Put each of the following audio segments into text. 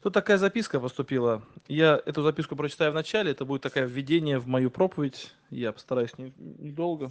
Тут такая записка поступила. Я эту записку прочитаю в начале. Это будет такое введение в мою проповедь. Я постараюсь недолго.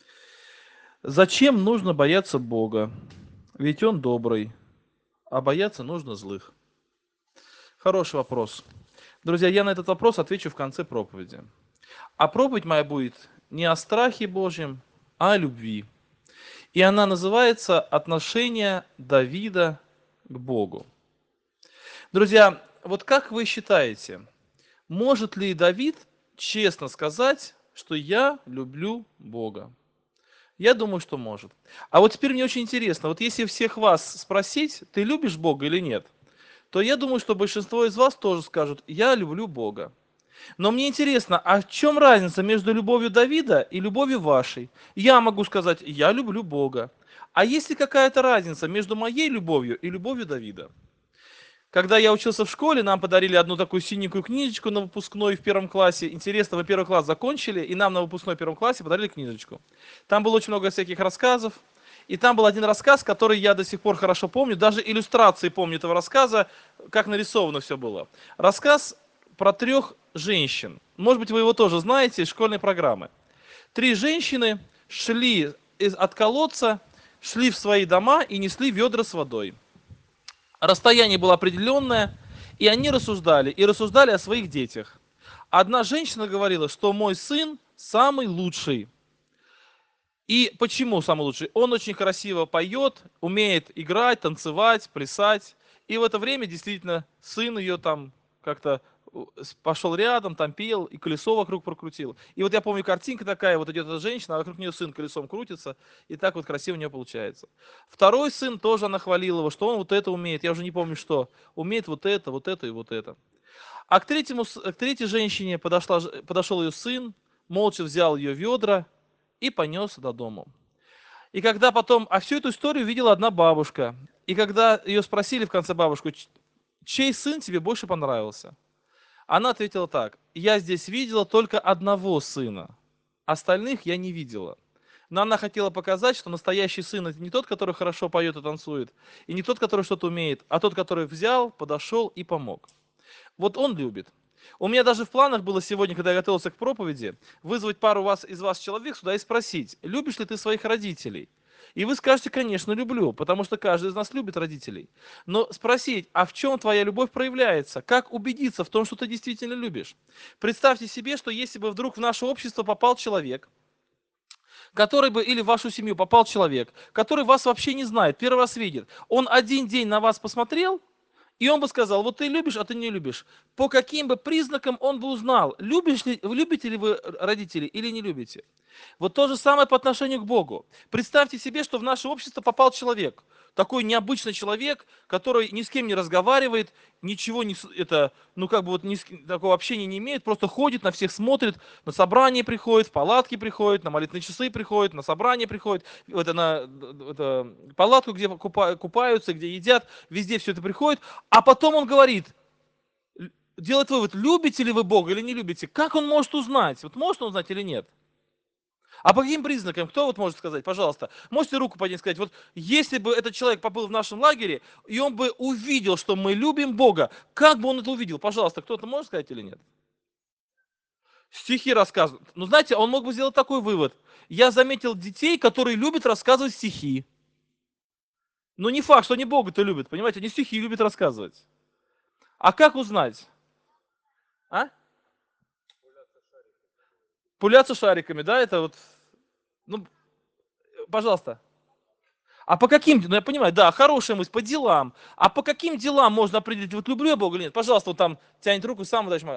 Зачем нужно бояться Бога? Ведь Он добрый, а бояться нужно злых. Хороший вопрос. Друзья, я на этот вопрос отвечу в конце проповеди. А проповедь моя будет не о страхе Божьем, а о любви. И она называется «Отношение Давида к Богу». Друзья, вот как вы считаете, может ли Давид честно сказать, что я люблю Бога? Я думаю, что может. А вот теперь мне очень интересно, вот если всех вас спросить, ты любишь Бога или нет, то я думаю, что большинство из вас тоже скажут, я люблю Бога. Но мне интересно, а в чем разница между любовью Давида и любовью вашей? Я могу сказать, я люблю Бога. А есть ли какая-то разница между моей любовью и любовью Давида? Когда я учился в школе, нам подарили одну такую синенькую книжечку на выпускной в первом классе. Интересно, вы первый класс закончили, и нам на выпускной в первом классе подарили книжечку. Там было очень много всяких рассказов. И там был один рассказ, который я до сих пор хорошо помню, даже иллюстрации помню этого рассказа, как нарисовано все было. Рассказ про 3 женщин. Может быть, вы его тоже знаете из школьной программы. 3 женщины шли от колодца, шли в свои дома и несли ведра с водой. Расстояние было определенное, и они рассуждали, и рассуждали о своих детях. Одна женщина говорила, что мой сын самый лучший. И почему самый лучший? Он очень красиво поет, умеет играть, танцевать, плясать. И в это время действительно сын ее там как-то пошел рядом, там пел, и колесо вокруг прокрутил. И вот я помню, картинка такая, вот идет эта женщина, а вокруг нее сын колесом крутится, и так вот красиво у нее получается. Второй сын тоже она хвалила его, что он вот это умеет, я уже не помню что, умеет вот это и вот это. А к третьей женщине подошел ее сын, молча взял ее ведра и понес до дому. И когда потом, а всю эту историю видела одна бабушка. И когда ее спросили в конце бабушку, чей сын тебе больше понравился? Она ответила так: я здесь видела только одного сына, остальных я не видела. Но она хотела показать, что настоящий сын — это не тот, который хорошо поет и танцует, и не тот, который что-то умеет, а тот, который взял, подошел и помог. Вот он любит. У меня даже в планах было сегодня, когда я готовился к проповеди, вызвать пару из вас человек сюда и спросить, любишь ли ты своих родителей? И вы скажете, конечно, люблю, потому что каждый из нас любит родителей. Но спросить, а в чем твоя любовь проявляется? Как убедиться в том, что ты действительно любишь? Представьте себе, что если бы вдруг в наше общество попал человек, который бы, или в вашу семью попал человек, который вас вообще не знает, первый раз видит, он один день на вас посмотрел, и он бы сказал, вот ты любишь, а ты не любишь. По каким бы признакам он бы узнал, любите ли вы родителей или не любите? Вот то же самое по отношению к Богу. Представьте себе, что в наше общество попал человек, такой необычный человек, который ни с кем не разговаривает, ничего не, ну как бы вот такого общения не имеет, просто ходит, на всех смотрит, на собрание приходит, в палатки приходит, на молитвенные часы приходит, на собрание приходит, на палатку, где купаются, где едят, везде все это приходит, а потом он говорит, делает вывод, любите ли вы Бога или не любите. Как он может узнать? Вот может он узнать или нет? А по каким признакам? Кто вот может сказать, пожалуйста? Можете руку поднять и сказать, вот если бы этот человек побыл в нашем лагере, и он бы увидел, что мы любим Бога, как бы он это увидел? Пожалуйста, кто-то может сказать или нет? Стихи рассказывают. Ну, знаете, он мог бы сделать такой вывод. Я заметил детей, которые любят рассказывать стихи. Но не факт, что они Бога-то любят, понимаете? Они стихи любят рассказывать. А как узнать? А? Пуляться шариками, да, это вот, ну, пожалуйста. А по каким, ну я понимаю, да, хорошая мысль, по делам. А по каким делам можно определить, вот люблю я Бога или нет? Пожалуйста, вот там тянет руку, сам удачно.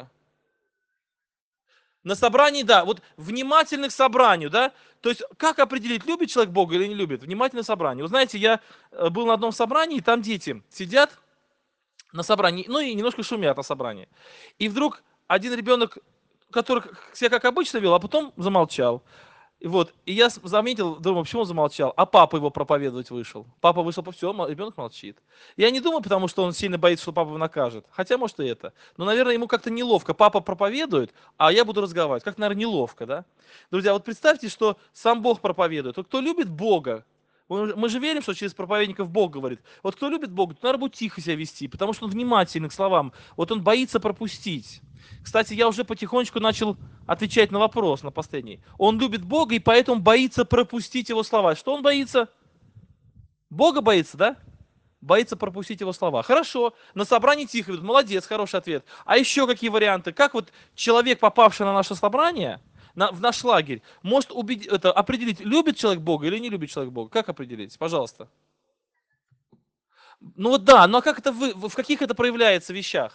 На собрании, да, вот внимательны к собранию, да? То есть как определить, любит человек Бога или не любит? Внимательно к собранию. Вы знаете, я был на одном собрании, там дети сидят на собрании, ну и немножко шумят на собрании. И вдруг один ребенок, который себя как обычно вел, а потом замолчал. И я заметил, думаю, почему он замолчал, а папа его проповедовать вышел. Папа вышел, все, ребенок молчит. Я не думаю, потому что он сильно боится, что папа его накажет. Хотя, может, и это. Но, наверное, ему как-то неловко. Папа проповедует, а я буду разговаривать. Как, наверное, неловко, да? Друзья, вот представьте, что сам Бог проповедует. Вот кто любит Бога, Мы же верим, что через проповедников Бог говорит. Вот кто любит Бога, то надо будет тихо себя вести, потому что он внимательный к словам. Вот он боится пропустить. Кстати, я уже потихонечку начал отвечать на вопрос, на последний. Он любит Бога и поэтому боится пропустить его слова. Что он боится? Бога боится, да? Боится пропустить его слова. Хорошо, на собрании тихо ведут. Молодец, хороший ответ. А еще какие варианты? Как вот человек, попавший на наше собрание, в наш лагерь, может определить, любит человек Бога или не любит человек Бога? Как определить? Пожалуйста. Ну вот да, но как это в каких это проявляется вещах?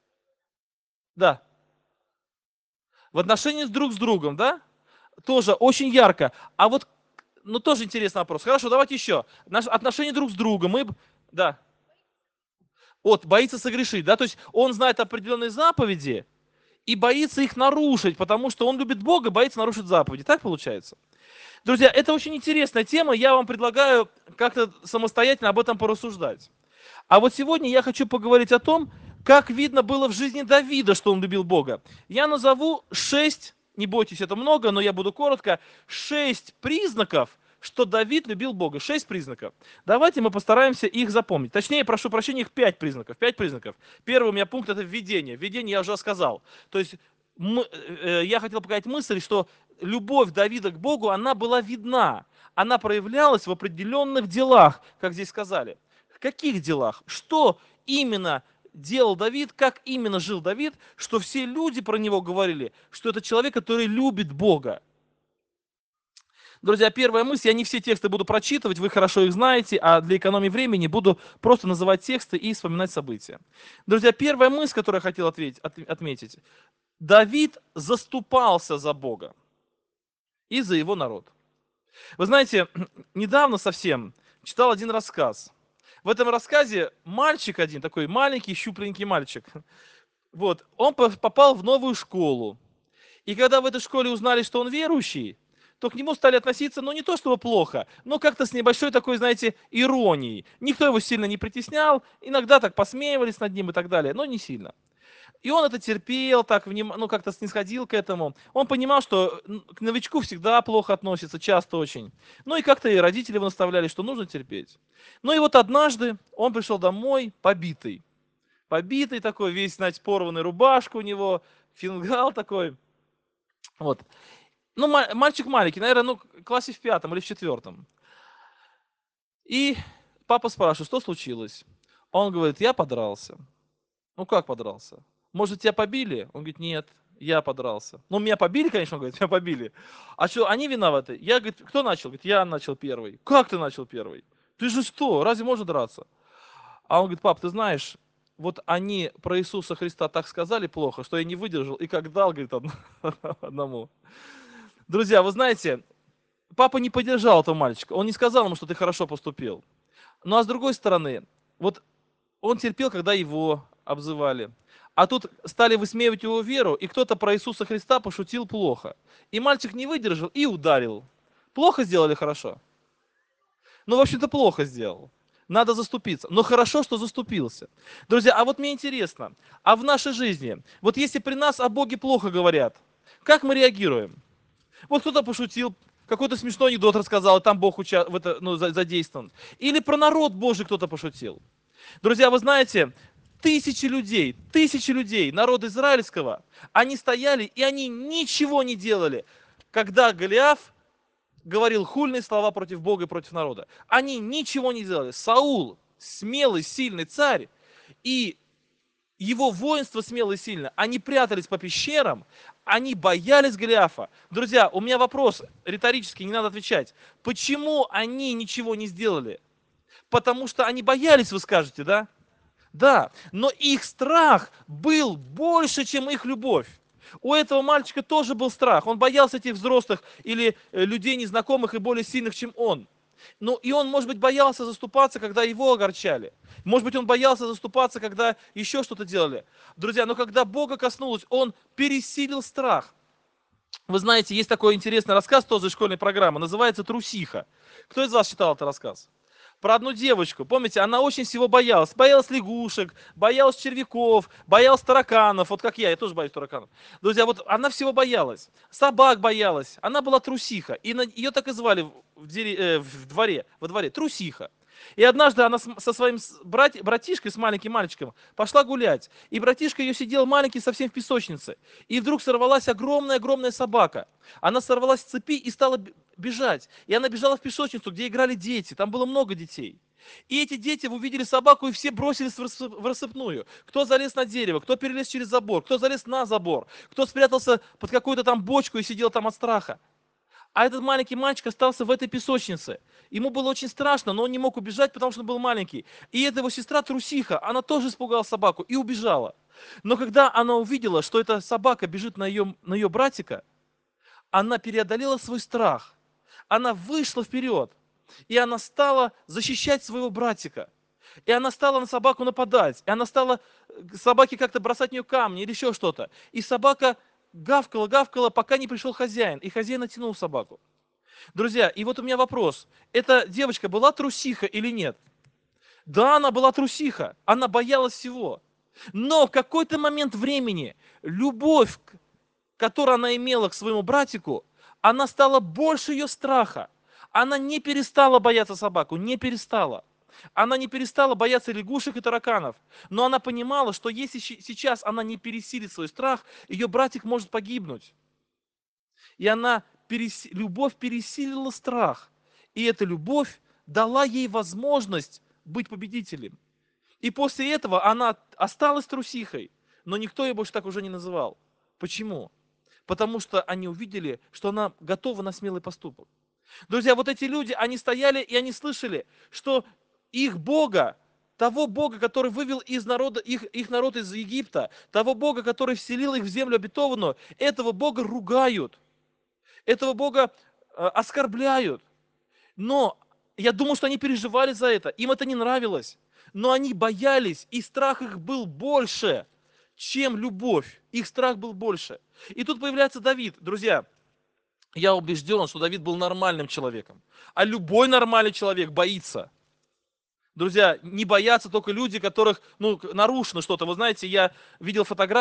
Да. В отношении друг с другом, да? Тоже очень ярко. А вот, ну тоже интересный вопрос. Хорошо, давайте еще. Наши отношения друг с другом. Да. Вот, боится согрешить, да? То есть он знает определенные заповеди и боится их нарушить, потому что он любит Бога и боится нарушить заповеди. Так получается? Друзья, это очень интересная тема. Я вам предлагаю как-то самостоятельно об этом порассуждать. А вот сегодня я хочу поговорить о том, как видно было в жизни Давида, что он любил Бога. Я назову 6, не бойтесь, это много, но я буду коротко, 6 признаков, что Давид любил Бога. 6 признаков. Давайте мы постараемся их запомнить. Точнее, прошу прощения, их 5 признаков. 5 признаков. Первый у меня пункт – это введение. Введение я уже сказал. То есть я хотел показать мысль, что любовь Давида к Богу, она была видна. Она проявлялась в определенных делах, как здесь сказали. В каких делах? Что именно делал Давид, как именно жил Давид, что все люди про него говорили, что это человек, который любит Бога. Друзья, первая мысль, я не все тексты буду прочитывать, вы хорошо их знаете, а для экономии времени буду просто называть тексты и вспоминать события. Друзья, первая мысль, которую я хотел отметить. Давид заступался за Бога и за его народ. Вы знаете, недавно совсем читал один рассказ. В этом рассказе мальчик один, такой маленький, щупленький мальчик, вот, он попал в новую школу. И когда в этой школе узнали, что он верующий, то к нему стали относиться, ну, не то чтобы плохо, но как-то с небольшой такой, знаете, иронией. Никто его сильно не притеснял, иногда так посмеивались над ним и так далее, но не сильно. И он это терпел, так, ну, как-то снисходил к этому. Он понимал, что к новичку всегда плохо относятся, часто очень. Ну и как-то и родители его наставляли, что нужно терпеть. Ну и вот однажды он пришел домой побитый. Побитый такой, весь, знаете, порванная рубашка у него, фингал такой. Вот. Ну, мальчик маленький, наверное, ну, в классе в 5 или в 4. И папа спрашивает, что случилось? Он говорит, я подрался. Ну, как подрался? Может, тебя побили? Он говорит, нет, я подрался. Ну, меня побили, конечно, он говорит, меня побили. А что, они виноваты? Я, говорит, кто начал? Говорит, я начал первый. Как ты начал первый? Ты же что, разве можно драться? А он говорит, пап, ты знаешь, вот они про Иисуса Христа так сказали плохо, что я не выдержал и как дал, говорит, одному. Друзья, вы знаете, папа не поддержал этого мальчика, он не сказал ему, что ты хорошо поступил. Ну а с другой стороны, вот он терпел, когда его обзывали. А тут стали высмеивать его веру, и кто-то про Иисуса Христа пошутил плохо. И мальчик не выдержал и ударил. Плохо сделали, хорошо? Ну, в общем-то, плохо сделал. Надо заступиться. Но хорошо, что заступился. Друзья, а вот мне интересно, а в нашей жизни, вот если при нас о Боге плохо говорят, как мы реагируем? Вот кто-то пошутил, какой-то смешной анекдот рассказал, и там Бог задействован. Или про народ Божий кто-то пошутил. Друзья, вы знаете, тысячи людей народа израильского, они стояли, и они ничего не делали, когда Голиаф говорил хульные слова против Бога и против народа. Они ничего не делали. Саул, смелый, сильный царь, и его воинство смело и сильно, они прятались по пещерам, они боялись Голиафа. Друзья, у меня вопрос риторический, не надо отвечать. Почему они ничего не сделали? Потому что они боялись, вы скажете, да? Да, но их страх был больше, чем их любовь. У этого мальчика тоже был страх. Он боялся этих взрослых или людей незнакомых и более сильных, чем он. Ну и он, может быть, боялся заступаться, когда его огорчали. Может быть, он боялся заступаться, когда еще что-то делали. Друзья, но когда Бога коснулось, он пересилил страх. Вы знаете, есть такой интересный рассказ тоже из школьной программы, называется «Трусиха». Кто из вас читал этот рассказ? Про одну девочку, помните, она очень всего боялась. Боялась лягушек, боялась червяков, боялась тараканов. Вот как я тоже боюсь тараканов. Друзья, вот она всего боялась. Собак боялась. Она была трусиха. И ее так и звали в дворе, во дворе. Трусиха. И однажды она со своим братишкой, с маленьким мальчиком, пошла гулять. И братишка ее сидел маленький совсем в песочнице. И вдруг сорвалась огромная-огромная собака. Она сорвалась с цепи и стала бежать. И она бежала в песочницу, где играли дети. Там было много детей. И эти дети увидели собаку, и все бросились в рассыпную. Кто залез на дерево, кто перелез через забор, кто залез на забор, кто спрятался под какую-то там бочку и сидел там от страха. А этот маленький мальчик остался в этой песочнице. Ему было очень страшно, но он не мог убежать, потому что он был маленький. И эта его сестра трусиха, она тоже испугала собаку и убежала. Но когда она увидела, что эта собака бежит на ее братика, она преодолела свой страх. Она вышла вперед, и она стала защищать своего братика. И она стала на собаку нападать, и она стала собаке как-то бросать в нее камни или еще что-то. И собака гавкала, пока не пришел хозяин, и хозяин оттянул собаку. Друзья, и вот у меня вопрос. Эта девочка была трусиха или нет? Да, она была трусиха, она боялась всего. Но в какой-то момент времени любовь, которую она имела к своему братику, она стала больше ее страха. Она не перестала бояться собаку, не перестала. Она не перестала бояться лягушек и тараканов. Но она понимала, что если сейчас она не пересилит свой страх, ее братик может погибнуть. И любовь пересилила страх. И эта любовь дала ей возможность быть победителем. И после этого она осталась трусихой, но никто ее больше так уже не называл. Почему? Потому что они увидели, что она готова на смелый поступок. Друзья, вот эти люди, они стояли и они слышали, что их Бога, того Бога, который вывел их народ из Египта, того Бога, который вселил их в землю обетованную, этого Бога ругают, этого Бога оскорбляют. Но я думаю, что они переживали за это, им это не нравилось. Но они боялись, и страх их был больше, чем любовь. Их страх был больше. И тут появляется Давид. Друзья, я убежден, что Давид был нормальным человеком. А любой нормальный человек боится. Друзья, не боятся только люди, которых, нарушено что-то. Вы знаете, я видел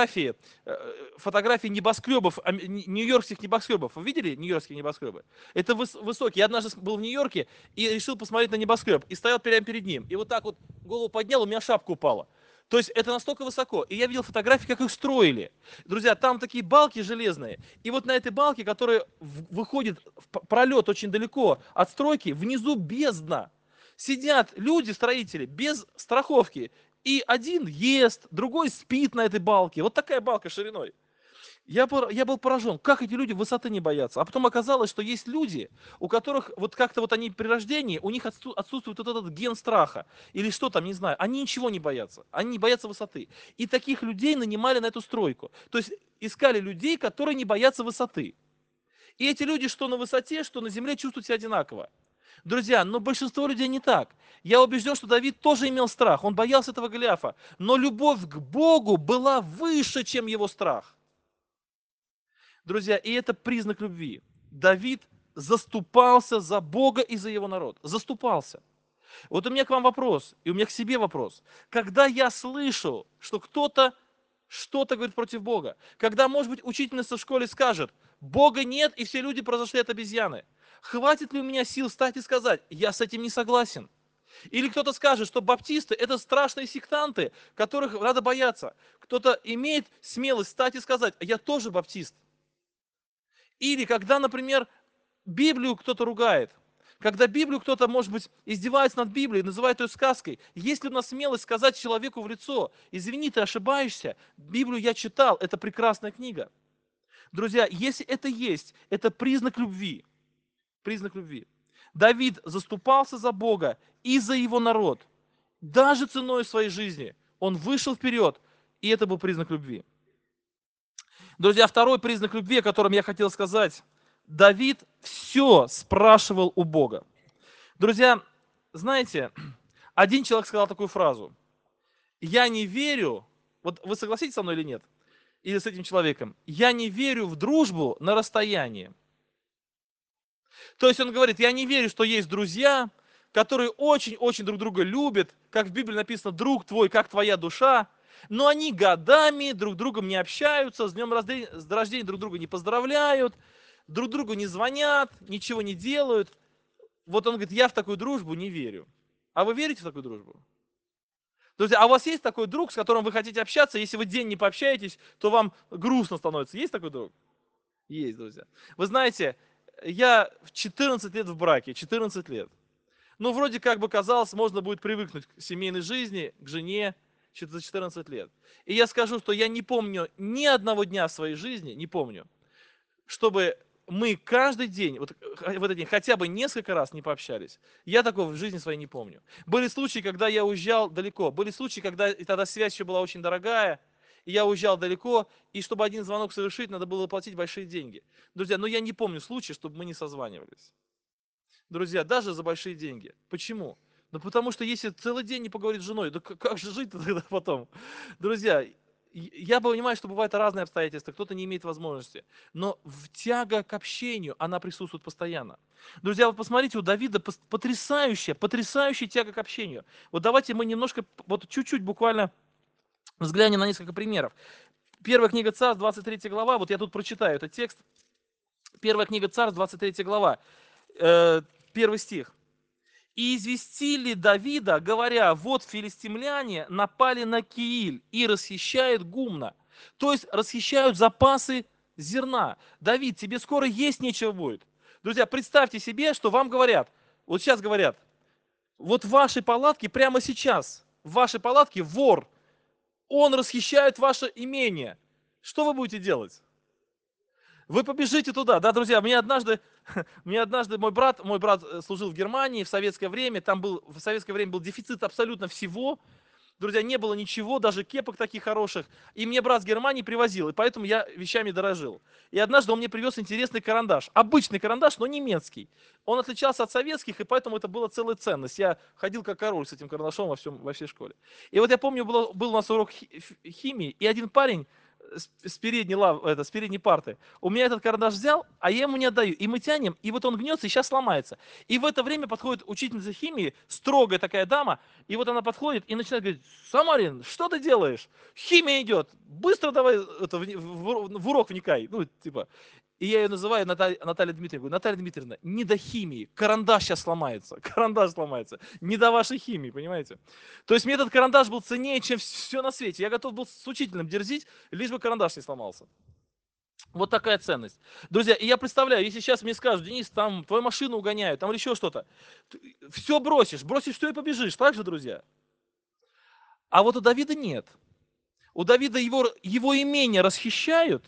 фотографии небоскребов, нью-йоркских небоскребов. Вы видели нью-йоркские небоскребы? Это высокие. Я однажды был в Нью-Йорке и решил посмотреть на небоскреб. И стоял прямо перед ним. И вот так вот голову поднял, у меня шапка упала. То есть это настолько высоко. И я видел фотографии, как их строили. Друзья, там такие балки железные. И вот на этой балке, которая выходит в пролет очень далеко от стройки, внизу бездна. Сидят люди, строители, без страховки. И один ест, другой спит на этой балке. Вот такая балка шириной. Я был поражен, как эти люди высоты не боятся. А потом оказалось, что есть люди, у которых вот как-то вот они при рождении, у них отсутствует вот этот ген страха. Или что там, не знаю. Они ничего не боятся. Они не боятся высоты. И таких людей нанимали на эту стройку. То есть искали людей, которые не боятся высоты. И эти люди, что на высоте, что на земле, чувствуют себя одинаково. Друзья, но большинство людей не так. Я убежден, что Давид тоже имел страх, он боялся этого Голиафа, но любовь к Богу была выше, чем его страх. Друзья, и это признак любви. Давид заступался за Бога и за его народ. Заступался. Вот у меня к вам вопрос, и у меня к себе вопрос. Когда я слышу, что кто-то что-то говорит против Бога, когда, может быть, учительница в школе скажет, Бога нет, и все люди произошли от обезьяны, хватит ли у меня сил встать и сказать, я с этим не согласен? Или кто-то скажет, что баптисты – это страшные сектанты, которых надо бояться. Кто-то имеет смелость встать и сказать, я тоже баптист. Или когда, например, Библию кто-то ругает, когда Библию кто-то, может быть, издевается над Библией, называет ее сказкой, есть ли у нас смелость сказать человеку в лицо, извини, ты ошибаешься, Библию я читал, это прекрасная книга. Друзья, если это есть, это признак любви. Признак любви. Давид заступался за Бога и за его народ. Даже ценой своей жизни. Он вышел вперед, и это был признак любви. Друзья, второй признак любви, о котором я хотел сказать. Давид все спрашивал у Бога. Друзья, знаете, один человек сказал такую фразу. Я не верю, вот вы согласитесь со мной или нет? Или с этим человеком? Я не верю в дружбу на расстоянии. То есть он говорит, я не верю, что есть друзья, которые очень-очень друг друга любят, как в Библии написано, друг твой, как твоя душа, но они годами друг с другом не общаются, с днем рождения друг друга не поздравляют, друг другу не звонят, ничего не делают. Вот он говорит, я в такую дружбу не верю. А вы верите в такую дружбу? Друзья, а у вас есть такой друг, с которым вы хотите общаться, если вы день не пообщаетесь, то вам грустно становится. Есть такой друг? Есть, друзья. Вы знаете, я в 14 лет в браке, 14 лет. Ну, вроде как бы казалось, можно будет привыкнуть к семейной жизни, к жене за 14 лет. И я скажу, что я не помню ни одного дня в своей жизни, не помню, чтобы мы каждый день, вот в этот день, хотя бы несколько раз не пообщались. Я такого в жизни своей не помню. Были случаи, когда я уезжал далеко. Были случаи, когда и тогда связь еще была очень дорогая, и я уезжал далеко, и чтобы один звонок совершить, надо было платить большие деньги. Друзья, но я не помню случая, чтобы мы не созванивались. Друзья, даже за большие деньги. Почему? Ну потому что если целый день не поговорить с женой, да как же жить тогда потом? Друзья, я понимаю, что бывают разные обстоятельства, кто-то не имеет возможности, но тяга к общению, она присутствует постоянно. Друзья, вот посмотрите, у Давида потрясающая тяга к общению. Вот давайте мы немножко, вот чуть-чуть буквально взглянем на несколько примеров. Первая книга Царств, 23 глава, вот я тут прочитаю этот текст. Первая книга Царств, 23 глава, 1 стих. «И известили Давида, говоря, вот филистимляне напали на Кииль и расхищают гумно». То есть расхищают запасы зерна. Давид, тебе скоро есть нечего будет. Друзья, представьте себе, что вам говорят, вот сейчас говорят, вот в вашей палатке прямо сейчас, в вашей палатке вор, он расхищает ваше имение. Что вы будете делать? Вы побежите туда, да, друзья, мне однажды мой брат служил в Германии в советское время, в советское время был дефицит абсолютно всего, друзья, не было ничего, даже кепок таких хороших, и мне брат с Германии привозил, и поэтому я вещами дорожил. И однажды он мне привез интересный карандаш, обычный карандаш, но немецкий. Он отличался от советских, и поэтому это была целая ценность. Я ходил как король с этим карандашом во всей школе. И вот я помню, был у нас урок химии, и один парень с передней парты. У меня этот карандаш взял, а я ему не отдаю. И мы тянем, и вот он гнется, и сейчас сломается. И в это время подходит учительница химии, строгая такая дама, и вот она подходит и начинает говорить: Самарин, что ты делаешь? Химия идет, быстро давай в урок вникай. Ну, типа. И я ее называю Наталья Дмитриевна. Говорю: Наталья Дмитриевна, не до химии, карандаш сейчас сломается, карандаш сломается. Не до вашей химии, понимаете? То есть мне этот карандаш был ценнее, чем все на свете. Я готов был с учителем дерзить, лишь бы карандаш не сломался. Вот такая ценность. Друзья, и я представляю, если сейчас мне скажут: Денис, там твою машину угоняют, там или еще что-то. Все бросишь все и побежишь. Так же, друзья? А вот у Давида нет. У Давида его имение расхищают,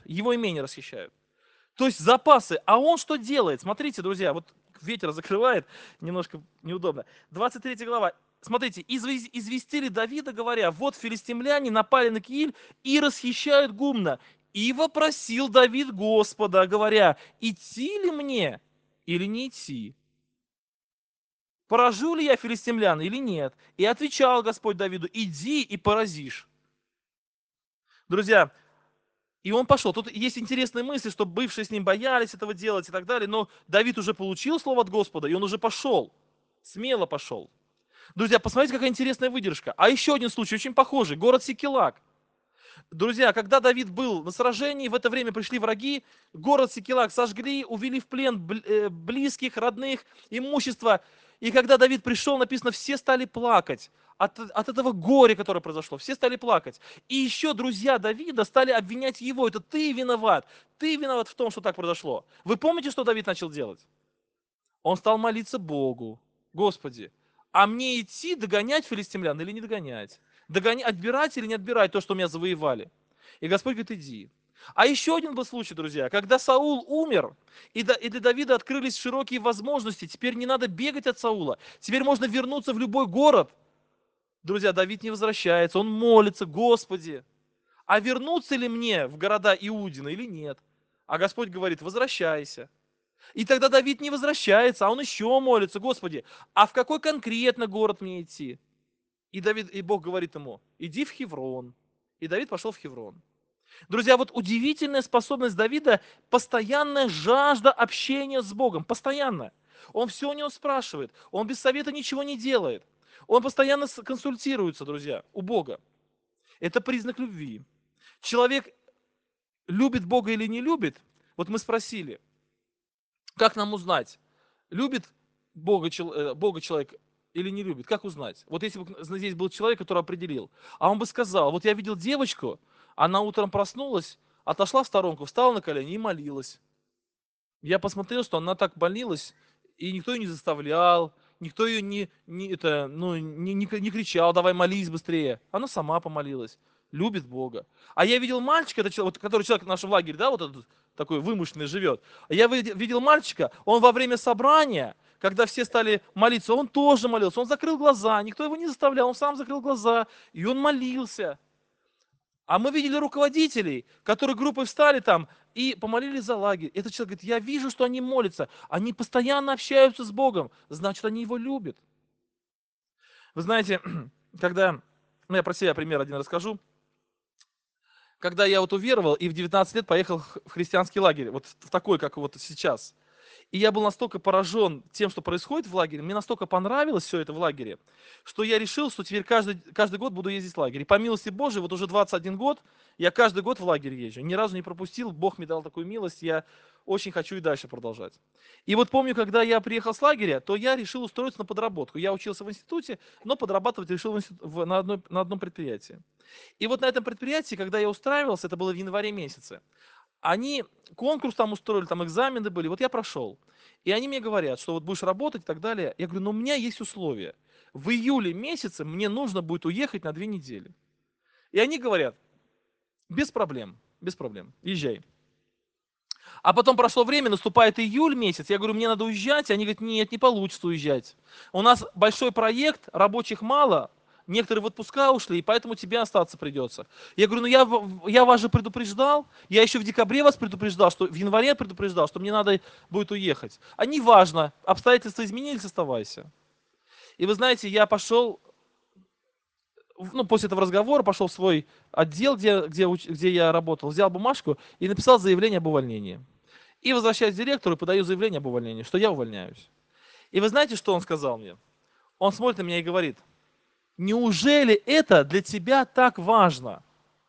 то есть запасы. А он что делает? Смотрите, друзья, вот ветер закрывает, немножко неудобно. 23 глава. Смотрите, известили Давида, говоря, вот филистимляне напали на Кииль и расхищают гумно. И вопросил Давид Господа, говоря, идти ли мне или не идти? Поражу ли я филистимлян или нет? И отвечал Господь Давиду, иди и поразишь. Друзья, и он пошел. Тут есть интересные мысли, что бывшие с ним боялись этого делать и так далее, но Давид уже получил слово от Господа, и он уже пошел. Смело пошел. Друзья, посмотрите, какая интересная выдержка. А еще один случай, очень похожий. Город Сикилак. Друзья, когда Давид был на сражении, в это время пришли враги, город Сикилак сожгли, увели в плен близких, родных, имущество. И когда Давид пришел, написано, все стали плакать от этого горя, которое произошло. Все стали плакать. И еще друзья Давида стали обвинять его. Это ты виноват в том, что так произошло. Вы помните, что Давид начал делать? Он стал молиться Богу. Господи, а мне идти догонять филистимлян или не догонять? Отбирать или не отбирать то, что у меня завоевали? И Господь говорит, иди. А еще один был случай, друзья, когда Саул умер, и для Давида открылись широкие возможности. Теперь не надо бегать от Саула. Теперь можно вернуться в любой город. Друзья, Давид не возвращается, он молится: Господи, а вернуться ли мне в города Иудина или нет? А Господь говорит: возвращайся. И тогда Давид не возвращается, а он еще молится: Господи, а в какой конкретно город мне идти? И Бог говорит ему: иди в Хеврон. И Давид пошел в Хеврон. Друзья, вот удивительная способность Давида, постоянная жажда общения с Богом, постоянно. Он все у него спрашивает, он без совета ничего не делает. Он постоянно консультируется, друзья, у Бога. Это признак любви. Человек любит Бога или не любит? Вот мы спросили, как нам узнать, любит Бога человек или не любит? Как узнать? Вот если бы здесь был человек, который определил, а он бы сказал, вот я видел девочку, она утром проснулась, отошла в сторонку, встала на колени и молилась. Я посмотрел, что она так молилась, и никто ее не заставлял, никто ее не кричал, давай молись быстрее. Она сама помолилась, любит Бога. А я видел мальчика, это человек, вот, который человек в нашем лагере, да, вот этот такой вымышленный живет. А я видел мальчика, он во время собрания, когда все стали молиться, он тоже молился, он закрыл глаза, никто его не заставлял, он сам закрыл глаза, и он молился. А мы видели руководителей, которые группой встали там и помолились за лагерь. Этот человек говорит, я вижу, что они молятся, они постоянно общаются с Богом, значит, они его любят. Вы знаете, когда, я про себя пример один расскажу, когда я вот уверовал и в 19 лет поехал в христианский лагерь, вот в такой, как вот сейчас. И я был настолько поражен тем, что происходит в лагере, мне настолько понравилось все это в лагере, что я решил, что теперь каждый год буду ездить в лагерь. И по милости Божией, вот уже 21 год, я каждый год в лагерь езжу. Ни разу не пропустил, Бог мне дал такую милость, я очень хочу и дальше продолжать. И вот помню, когда я приехал с лагеря, то я решил устроиться на подработку. Я учился в институте, но подрабатывать решил на одном предприятии. И вот на этом предприятии, когда я устраивался, это было в январе месяце, они конкурс там устроили, там экзамены были, вот я прошел. И они мне говорят, что вот будешь работать и так далее. Я говорю, но у меня есть условия. В июле месяце мне нужно будет уехать на 2 недели. И они говорят, без проблем, езжай. А потом прошло время, наступает июль месяц, я говорю, мне надо уезжать, они говорят, нет, не получится уезжать. У нас большой проект, рабочих мало, некоторые в отпуска ушли, и поэтому тебе остаться придется. Я говорю, я вас же предупреждал, я еще в декабре вас предупреждал, в январе предупреждал, что мне надо будет уехать. А не важно, обстоятельства изменились, оставайся. И вы знаете, я пошел, после этого разговора пошел в свой отдел, где я работал, взял бумажку и написал заявление об увольнении. И возвращаюсь к директору и подаю заявление об увольнении, что я увольняюсь. И вы знаете, что он сказал мне? Он смотрит на меня и говорит, неужели это для тебя так важно?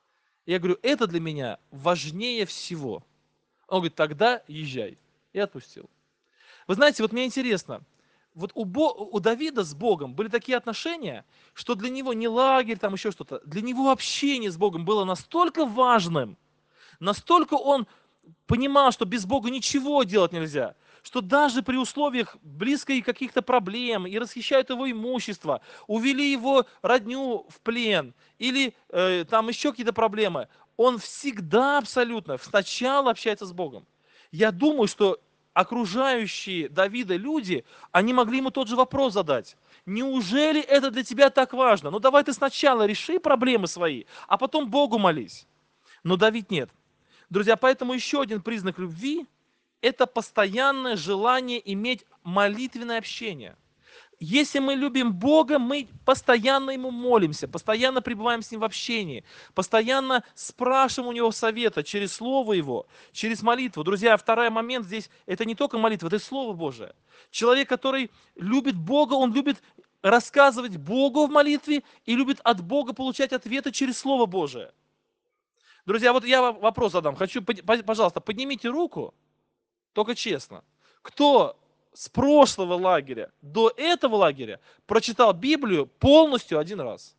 Я говорю, это для меня важнее всего. Он говорит, тогда езжай. И отпустил. Вы знаете, вот мне интересно, вот у Давида с Богом были такие отношения, что для него не лагерь, там еще что-то, для него общение с Богом было настолько важным, настолько он понимал, что без Бога ничего делать нельзя, что даже при условиях близкой каких-то проблем и расхищают его имущество, увели его родню в плен или там еще какие-то проблемы, он всегда абсолютно сначала общается с Богом. Я думаю, что окружающие Давида люди, они могли ему тот же вопрос задать. Неужели это для тебя так важно? Ну давай ты сначала реши проблемы свои, а потом Богу молись. Но Давид нет. Друзья, поэтому еще один признак любви – это постоянное желание иметь молитвенное общение. Если мы любим Бога, мы постоянно Ему молимся, постоянно пребываем с Ним в общении, постоянно спрашиваем у Него совета через Слово Его, через молитву. Друзья, второй момент здесь – это не только молитва, это и Слово Божие. Человек, который любит Бога, он любит рассказывать Богу в молитве и любит от Бога получать ответы через Слово Божие. Друзья, вот я вам вопрос задам. Пожалуйста, поднимите руку, только честно. Кто с прошлого лагеря до этого лагеря прочитал Библию полностью один раз?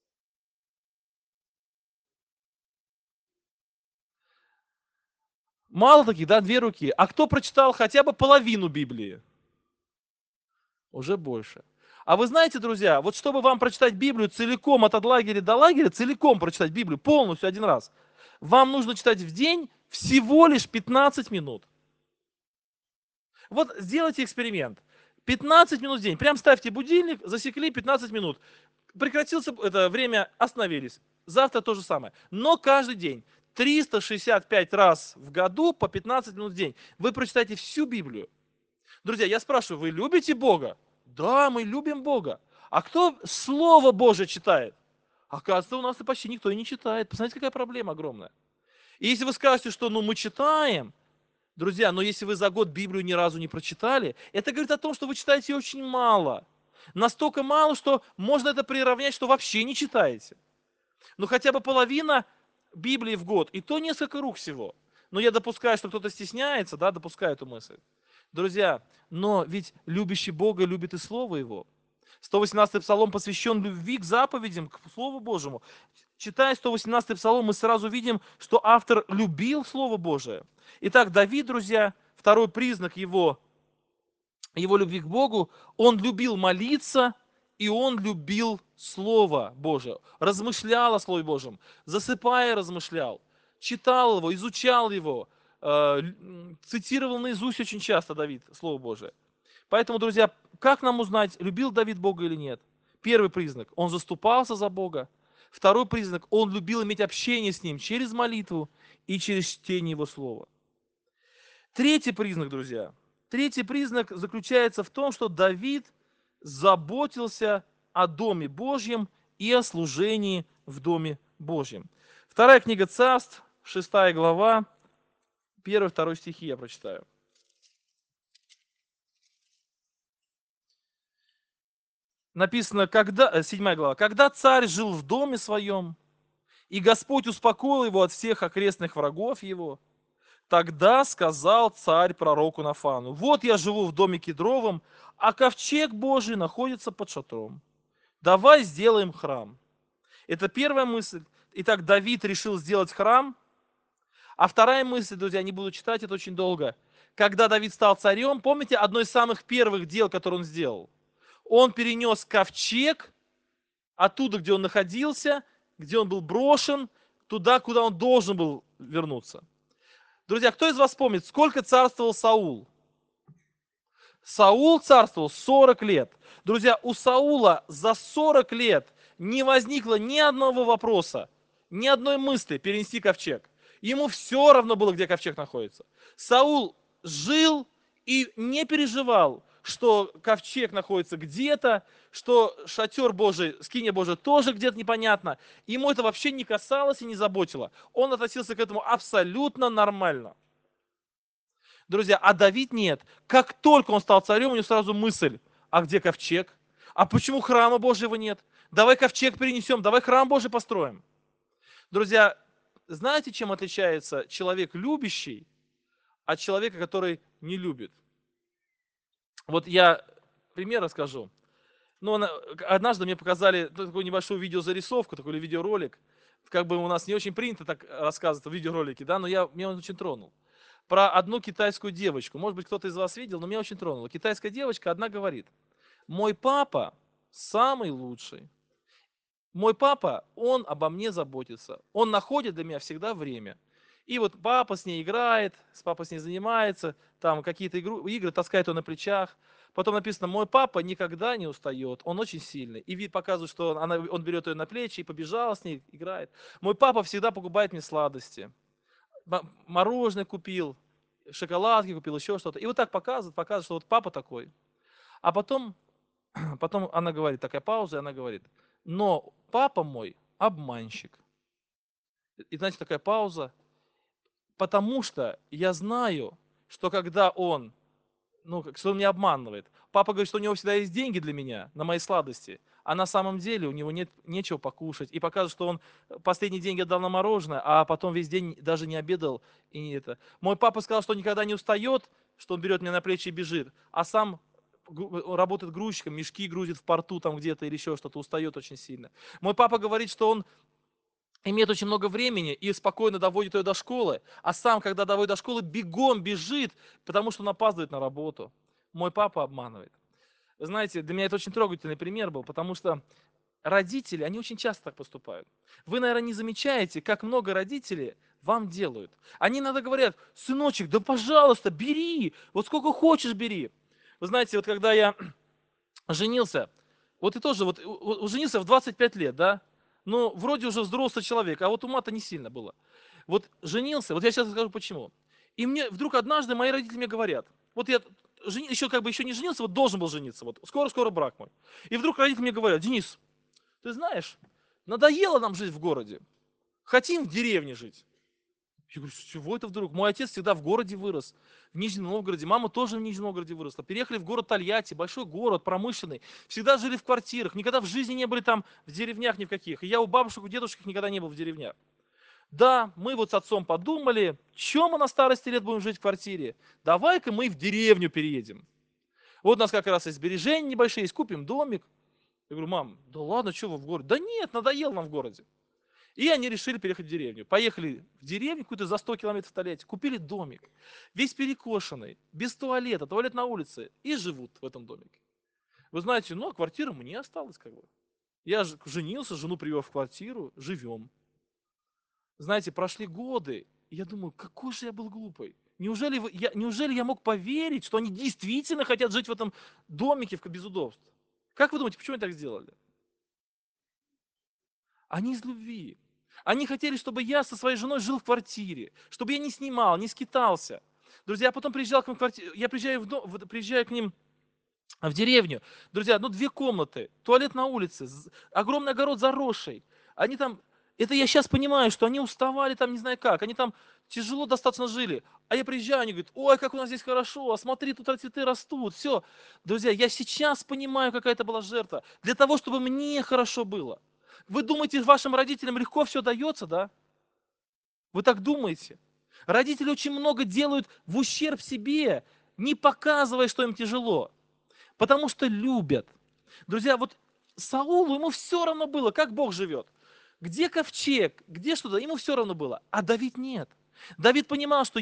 Мало таких, да, 2 руки. А кто прочитал хотя бы половину Библии? Уже больше. А вы знаете, друзья, вот чтобы вам прочитать Библию целиком от лагеря до лагеря, целиком прочитать Библию полностью один раз, вам нужно читать в день всего лишь 15 минут. Вот сделайте эксперимент. 15 минут в день. Прям ставьте будильник, засекли 15 минут. Прекратился это время, остановились. Завтра то же самое. Но каждый день. 365 раз в году по 15 минут в день. Вы прочитаете всю Библию. Друзья, я спрашиваю, вы любите Бога? Да, мы любим Бога. А кто Слово Божие читает? Оказывается, у нас и почти никто и не читает. Посмотрите, какая проблема огромная. И если вы скажете, что мы читаем, Друзья, но если вы за год Библию ни разу не прочитали, это говорит о том, что вы читаете очень мало. Настолько мало, что можно это приравнять, что вообще не читаете. Ну хотя бы половина Библии в год, и то несколько рук всего. Но я допускаю, что кто-то стесняется, да, допускаю эту мысль. Друзья, но ведь любящий Бога любит и Слово Его. 118-й псалом посвящен любви к заповедям, к Слову Божьему. Читая 118-й псалом, мы сразу видим, что автор любил Слово Божие. Итак, Давид, друзья, второй признак его любви к Богу, он любил молиться, и он любил Слово Божие. Размышлял о Слове Божьем, засыпая размышлял, читал его, изучал его, цитировал наизусть очень часто Давид Слово Божие. Поэтому, друзья, как нам узнать, любил Давид Бога или нет? Первый признак, он заступался за Бога. Второй признак, он любил иметь общение с Ним через молитву и через чтение Его Слова. Третий признак, друзья, третий признак заключается в том, что Давид заботился о Доме Божьем и о служении в Доме Божьем. Вторая книга Царств, 6 глава, 1-2 стихи я прочитаю. Написано, 7 глава, «Когда царь жил в доме своем, и Господь успокоил его от всех окрестных врагов его, тогда сказал царь пророку Нафану: вот я живу в доме кедровом, а ковчег Божий находится под шатром. Давай сделаем храм». Это первая мысль. Итак, Давид решил сделать храм. А вторая мысль, друзья, не буду читать, это очень долго. Когда Давид стал царем, помните, одно из самых первых дел, которые он сделал? Он перенес ковчег оттуда, где он находился, где он был брошен, туда, куда он должен был вернуться. Друзья, кто из вас помнит, сколько царствовал Саул? Саул царствовал 40 лет. Друзья, у Саула за 40 лет не возникло ни одного вопроса, ни одной мысли перенести ковчег. Ему все равно было, где ковчег находится. Саул жил и не переживал, что ковчег находится где-то, что шатер Божий, скиния Божия тоже где-то непонятно. Ему это вообще не касалось и не заботило. Он относился к этому абсолютно нормально. Друзья, а Давид нет. Как только он стал царем, у него сразу мысль: а где ковчег? А почему храма Божьего нет? Давай ковчег перенесем, давай храм Божий построим. Друзья, знаете, чем отличается человек любящий от человека, который не любит? Вот я пример расскажу. Однажды мне показали такую небольшую видеозарисовку, такой видеоролик. Как бы у нас не очень принято так рассказывать в видеоролике, да, но меня он очень тронул. Про одну китайскую девочку. Может быть, кто-то из вас видел, но меня очень тронуло. Китайская девочка одна говорит: мой папа самый лучший. Мой папа, он обо мне заботится. Он находит для меня всегда время. И вот папа с ней играет, папа с ней занимается, там какие-то игры таскает он на плечах. Потом написано: мой папа никогда не устает, он очень сильный. И вид показывает, что он берет ее на плечи и побежал с ней, играет. Мой папа всегда покупает мне сладости. Мороженое купил, шоколадки купил, еще что-то. И вот так показывает, что вот папа такой. А потом она говорит, такая пауза, и она говорит: но папа мой обманщик. И знаете, такая пауза. Потому что я знаю, что когда он, что он меня обманывает. Папа говорит, что у него всегда есть деньги для меня, на мои сладости, а на самом деле у него нет нечего покушать. И показывает, что он последние деньги отдал на мороженое, а потом весь день даже не обедал. И не это. Мой папа сказал, что никогда не устает, что он берет меня на плечи и бежит, а сам работает грузчиком, мешки грузит в порту там где-то или еще что-то, устает очень сильно. Мой папа говорит, что он имеет очень много времени и спокойно доводит ее до школы, а сам, когда доводит до школы, бегом бежит, потому что он опаздывает на работу. Мой папа обманывает. Вы знаете, для меня это очень трогательный пример был, потому что родители, они очень часто так поступают. Вы, наверное, не замечаете, как много родителей вам делают. Они иногда говорят: сыночек, да пожалуйста, бери, вот сколько хочешь бери. Вы знаете, вот когда я женился, вот и тоже женился в 25 лет, да, ну, вроде уже взрослый человек, а вот ума-то не сильно было. Вот женился, вот я сейчас расскажу почему. И мне вдруг однажды мои родители мне говорят: вот я еще не женился, вот должен был жениться, вот скоро-скоро брак мой. И вдруг родители мне говорят: Денис, ты знаешь, надоело нам жить в городе, хотим в деревне жить. Я говорю, с чего это вдруг? Мой отец всегда в городе вырос, в Нижнем Новгороде, мама тоже в Нижнем Новгороде выросла. Переехали в город Тольятти, большой город, промышленный. Всегда жили в квартирах, никогда в жизни не были там в деревнях ни в каких. И я у бабушек, у дедушек никогда не был в деревнях. Да, мы вот с отцом подумали, чем мы на старости лет будем жить в квартире? Давай-ка мы в деревню переедем. Вот у нас как раз и сбережения небольшие есть, купим домик. Я говорю, мам, да ладно, что вы в городе? Да нет, надоело нам в городе. И они решили переехать в деревню. Поехали в деревню, какую-то за 100 километров в Тольятти, купили домик, весь перекошенный, без туалета, туалет на улице, и живут в этом домике. Вы знаете, ну, а квартира мне осталась как бы. Я женился, жену привел в квартиру, живем. Знаете, прошли годы, и я думаю, какой же я был глупый. Неужели я мог поверить, что они действительно хотят жить в этом домике без удобств? Как вы думаете, почему они так сделали? Они из любви. Они хотели, чтобы я со своей женой жил в квартире, чтобы я не снимал, не скитался. Друзья, я потом приезжал к ним в квартиру, я приезжаю, приезжаю к ним в деревню. Друзья, ну 2 комнаты, туалет на улице, огромный огород заросший. Они там, это я сейчас понимаю, что они уставали там не знаю как, они там тяжело достаточно жили. А я приезжаю, они говорят, ой, как у нас здесь хорошо, а смотри, тут цветы растут, все. Друзья, я сейчас понимаю, какая это была жертва. Для того, чтобы мне хорошо было. Вы думаете, вашим родителям легко все дается, да? Вы так думаете? Родители очень много делают в ущерб себе, не показывая, что им тяжело. Потому что любят. Друзья, вот Саулу ему все равно было, как Бог живет. Где ковчег, где что-то, ему все равно было. А Давид нет. Давид понимал, что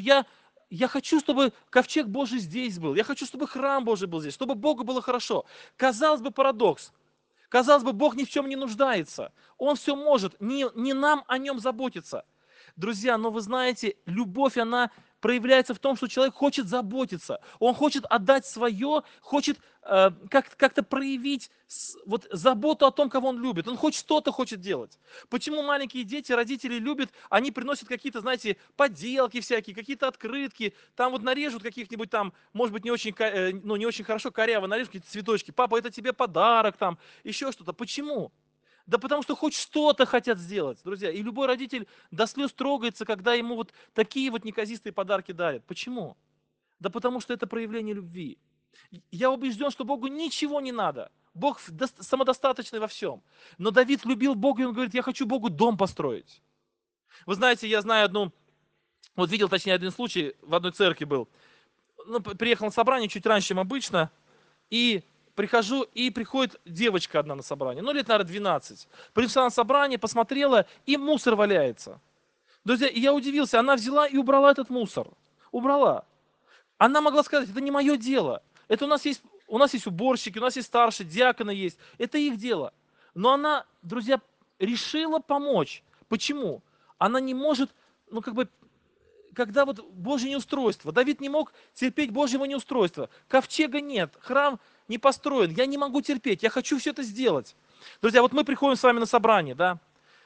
я хочу, чтобы ковчег Божий здесь был. Я хочу, чтобы храм Божий был здесь, чтобы Богу было хорошо. Казалось бы, парадокс. Казалось бы, Бог ни в чем не нуждается. Он все может. Не нам о нем заботиться. Друзья, но вы знаете, любовь, она проявляется в том, что человек хочет заботиться. Он хочет отдать свое, хочет как-то проявить вот, заботу о том, кого он любит. Он хоть что-то хочет делать. Почему маленькие дети, родители любят, они приносят какие-то, знаете, поделки всякие, какие-то открытки, там вот нарежут каких-нибудь там, может быть, не очень, ну, не очень хорошо, коряво нарежут какие-то цветочки. Папа, это тебе подарок там, еще что-то. Почему? Да потому что хоть что-то хотят сделать, друзья. И любой родитель до слез трогается, когда ему вот такие вот неказистые подарки дарят. Почему? Да потому что это проявление любви. Я убежден, что Богу ничего не надо. Бог самодостаточный во всем. Но Давид любил Бога, и он говорит, я хочу Богу дом построить. Вы знаете, я знаю одну, вот видел, точнее, один случай, в одной церкви был. Ну, приехал на собрание чуть раньше, чем обычно, и прихожу, и приходит девочка одна на собрание, ну, лет, наверное, 12. Пришла на собрание, посмотрела, и мусор валяется. Друзья, и я удивился, она взяла и убрала этот мусор. Убрала. Она могла сказать, это не мое дело. Это у нас есть уборщики, у нас есть старшие, диаконы есть. Это их дело. Но она, друзья, решила помочь. Почему? Она не может, ну, как бы, когда вот Божье неустройство. Давид не мог терпеть Божьего неустройства. Ковчега нет, храм не построен. Я не могу терпеть, я хочу все это сделать. Друзья, вот мы приходим с вами на собрание, да.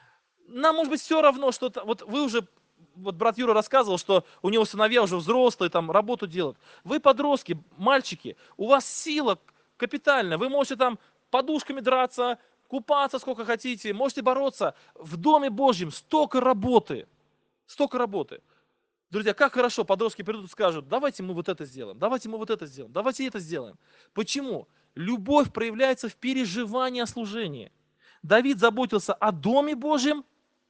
Нам, может быть, все равно, что вот вы уже, вот брат Юра рассказывал, что у него сыновья уже взрослые, там работу делают. Вы подростки, мальчики, у вас сила капитальная, вы можете там подушками драться, купаться сколько хотите, можете бороться. В Доме Божьем столько работы, столько работы. Друзья, как хорошо, подростки придут и скажут, давайте мы вот это сделаем, давайте мы вот это сделаем, давайте это сделаем. Почему? Любовь проявляется в переживании о служении. Давид заботился о Доме Божьем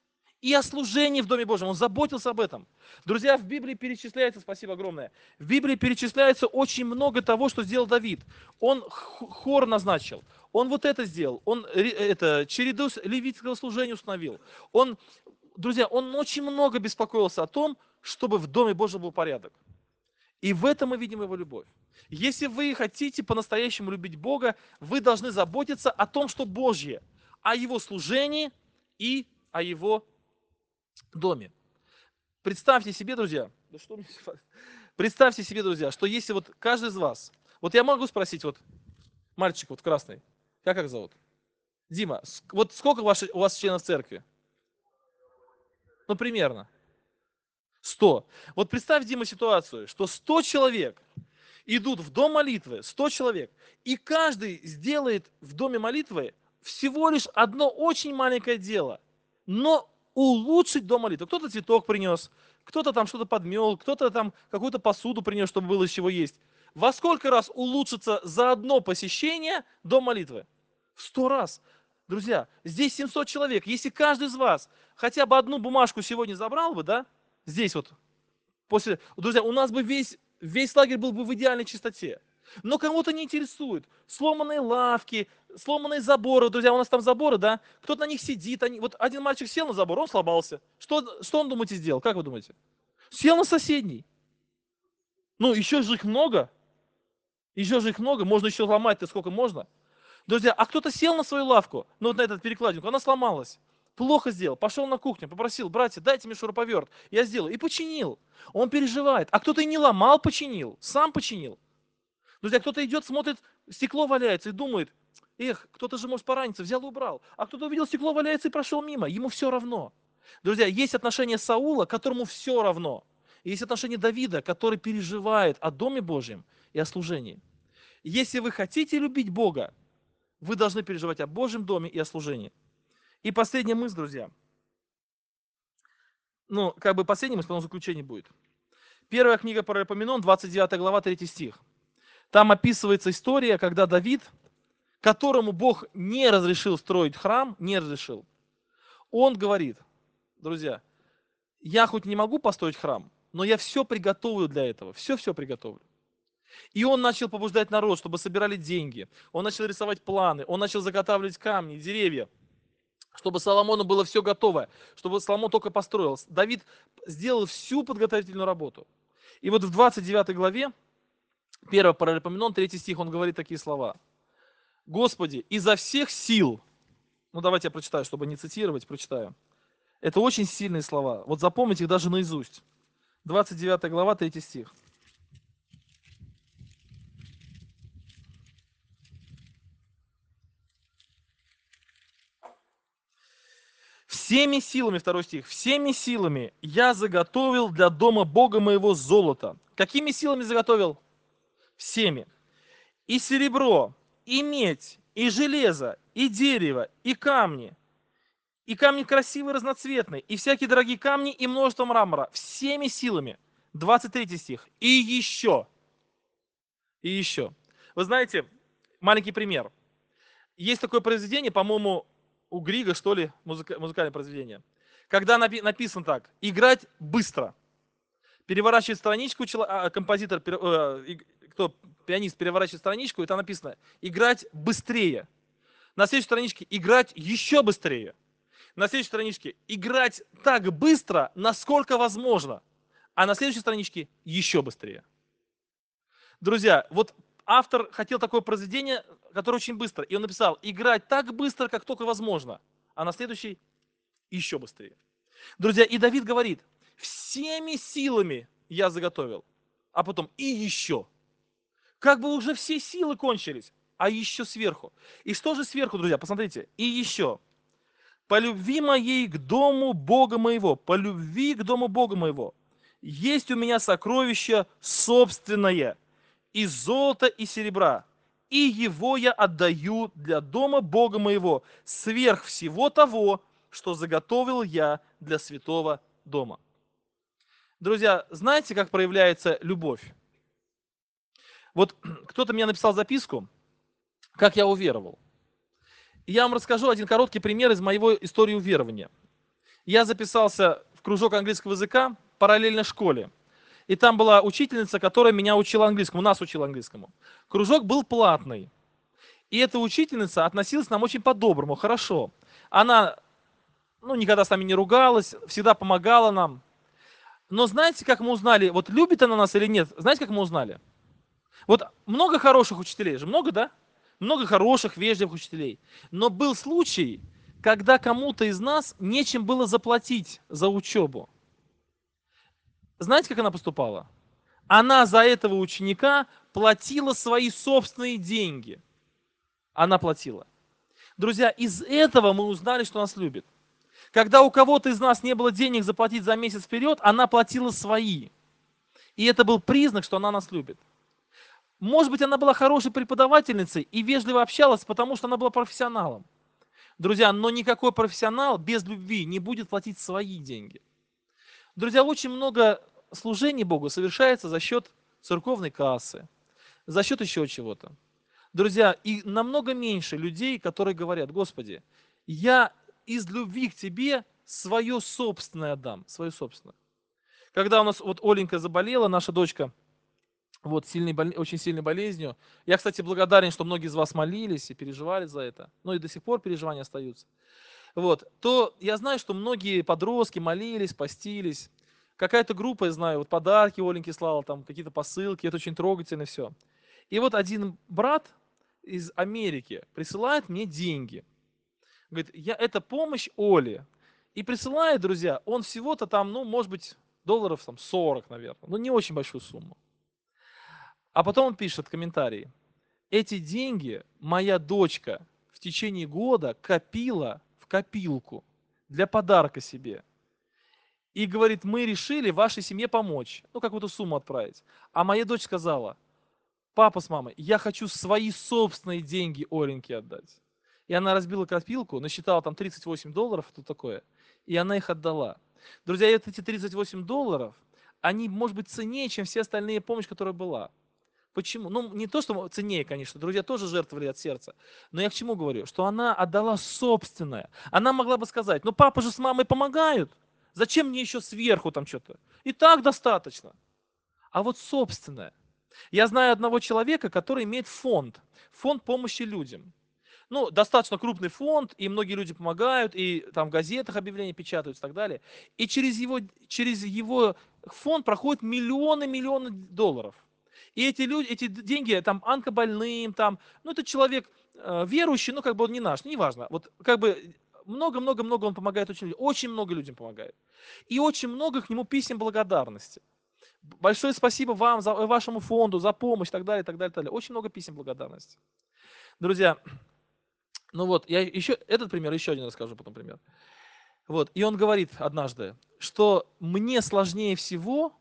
и о служении в Доме Божьем. Он заботился об этом. Друзья, в Библии перечисляется, спасибо огромное, в Библии перечисляется очень много того, что сделал Давид. Он хор назначил, он вот это сделал, он череду левитского служения установил. Друзья, он очень много беспокоился о том, чтобы в Доме Божьем был порядок. И в этом мы видим его любовь. Если вы хотите по-настоящему любить Бога, вы должны заботиться о том, что Божье, о его служении и о его доме. Представьте себе, друзья, представьте себе, друзья, что если вот каждый из вас, вот я могу спросить, вот мальчик вот красный, как зовут? Дима, вот сколько у вас членов церкви? Ну, примерно. 100. Вот представь, Дима, ситуацию, что 100 человек идут в дом молитвы, 100 человек, и каждый сделает в доме молитвы всего лишь одно очень маленькое дело, но улучшить до молитвы. Кто-то цветок принес, кто-то там что-то подмел, кто-то там какую-то посуду принес, чтобы было из чего есть. Во сколько раз улучшится за одно посещение до молитвы? В 100 раз. Друзья, здесь 700 человек. Если каждый из вас хотя бы одну бумажку сегодня забрал бы, да, здесь вот, друзья, у нас бы весь лагерь был бы в идеальной чистоте. Но кому-то не интересует. Сломанные лавки, сломанные заборы. Друзья, у нас там заборы, да? Кто-то на них сидит. Вот один мальчик сел на забор, он сломался. Что он, думаете, сделал? Как вы думаете? Сел на соседний. Ну, еще же их много. Можно еще ломать-то сколько можно. Друзья, а кто-то сел на свою лавку, ну вот на этот перекладинку, она сломалась. Плохо сделал, пошел на кухню, попросил: братья, дайте мне шуруповерт. Я сделаю. И починил. Он переживает. А кто-то и не ломал, починил. Сам починил. Друзья, кто-то идет, смотрит, стекло валяется и думает: эх, кто-то же может пораниться, взял и убрал. А кто-то увидел, стекло валяется и прошел мимо. Ему все равно. Друзья, есть отношение Саула, которому все равно. И есть отношение Давида, который переживает о Доме Божьем и о служении. Если вы хотите любить Бога, вы должны переживать о Божьем доме и о служении. И последняя мысль, друзья. Ну, как бы последняя мысль, потом заключение будет. Первая книга Паралипоменон, 29 глава, 3 стих. Там описывается история, когда Давид, которому Бог не разрешил строить храм, не разрешил, он говорит: друзья, я хоть не могу построить храм, но я все приготовлю для этого, все приготовлю. И он начал побуждать народ, чтобы собирали деньги. Он начал рисовать планы, он начал заготавливать камни, деревья, чтобы Соломону было все готово, чтобы Соломон только построил. Давид сделал всю подготовительную работу. И вот в 29 главе, 1 Паралипоменон, 3 стих, он говорит такие слова. Господи, изо всех сил, ну давайте я прочитаю, чтобы не цитировать, прочитаю. Это очень сильные слова. Вот запомните их даже наизусть. 29 глава, 3 стих. Всеми силами, 2 стих, всеми силами я заготовил для дома Бога моего золото. Какими силами заготовил? Всеми. И серебро, и медь, и железо, и дерево, и камни красивые, разноцветные, и всякие дорогие камни, и множество мрамора. Всеми силами. 23 стих. И еще. Вы знаете, маленький пример. Есть такое произведение, по-моему, у Грига, что ли, музыкальное произведение. Когда написано так: играть быстро. Переворачивает страничку, композитор, пианист переворачивает страничку, и там написано: играть быстрее. На следующей страничке: играть еще быстрее. На следующей страничке: играть так быстро, насколько возможно. А на следующей страничке: еще быстрее. Друзья, вот автор хотел такое произведение, которое очень быстро. И он написал: играть так быстро, как только возможно. А на следующий: еще быстрее. Друзья, и Давид говорит: всеми силами я заготовил. А потом: и еще. Как бы уже все силы кончились, а еще сверху. И что же сверху, друзья? Посмотрите. И еще. По любви моей к дому Бога моего, по любви к дому Бога моего, есть у меня сокровище собственное, из золота и серебра, и его я отдаю для дома Бога моего, сверх всего того, что заготовил я для святого дома. Друзья, знаете, как проявляется любовь? Вот кто-то мне написал записку, как я уверовал. И я вам расскажу один короткий пример из моего истории уверования. Я записался в кружок английского языка параллельно школе. И там была учительница, которая меня учила английскому, нас учила английскому. Кружок был платный. И эта учительница относилась к нам очень по-доброму, хорошо. Она никогда с нами не ругалась, всегда помогала нам. Но знаете, как мы узнали, вот любит она нас или нет, знаете, как мы узнали? Вот много хороших учителей же, много, да? Много хороших, вежливых учителей. Но был случай, когда кому-то из нас нечем было заплатить за учебу. Знаете, как она поступала? Она за этого ученика платила свои собственные деньги. Она платила. Друзья, из этого мы узнали, что нас любит. Когда у кого-то из нас не было денег заплатить за месяц вперед, она платила свои. И это был признак, что она нас любит. Может быть, она была хорошей преподавательницей и вежливо общалась, потому что она была профессионалом. Друзья, но никакой профессионал без любви не будет платить свои деньги. Друзья, очень много служений Богу совершается за счет церковной кассы, за счет еще чего-то. Друзья, и намного меньше людей, которые говорят: Господи, я из любви к Тебе свое собственное отдам, свое собственное. Когда у нас вот Оленька заболела, наша дочка, вот очень сильной болезнью. Я, кстати, благодарен, что многие из вас молились и переживали за это. Ну и до сих пор переживания остаются. Вот, то я знаю, что многие подростки молились, постились. Какая-то группа, я знаю, вот подарки Оленьке слала, там какие-то посылки, это очень трогательно все. И вот один брат из Америки присылает мне деньги. Говорит, это помощь Оле. И присылает, друзья, он всего-то там, ну, может быть, долларов там 40, наверное. Ну, не очень большую сумму. А потом он пишет комментарий. Эти деньги моя дочка в течение года копила в копилку для подарка себе. И говорит, мы решили вашей семье помочь, ну, какую-то сумму отправить. А моя дочь сказала, папа с мамой, я хочу свои собственные деньги Оленьке отдать. И она разбила копилку, насчитала там $38, что такое, и она их отдала. Друзья, эти $38, они, может быть, ценнее, чем все остальные помощь, которая была. Почему? Ну, не то, что ценнее, конечно, друзья тоже жертвовали от сердца. Но я к чему говорю? Что она отдала собственное. Она могла бы сказать, ну папа же с мамой помогают. Зачем мне еще сверху там что-то? И так достаточно. А вот собственное. Я знаю одного человека, который имеет фонд помощи людям. Ну, достаточно крупный фонд, и многие люди помогают, и там в газетах объявления печатаются и так далее. И через его фонд проходят миллионы долларов. И эти деньги там онкобольным, там, ну, это человек верующий, ну, как бы он не наш, неважно. Вот как бы много-много-много он помогает очень много людям помогает. И очень много к нему писем благодарности. Большое спасибо вам, вашему фонду, за помощь, и так далее, и так далее, и так далее. Очень много писем благодарности. Друзья, ну вот, я еще, этот пример, еще один расскажу потом пример. Вот, и он говорит однажды, что мне сложнее всего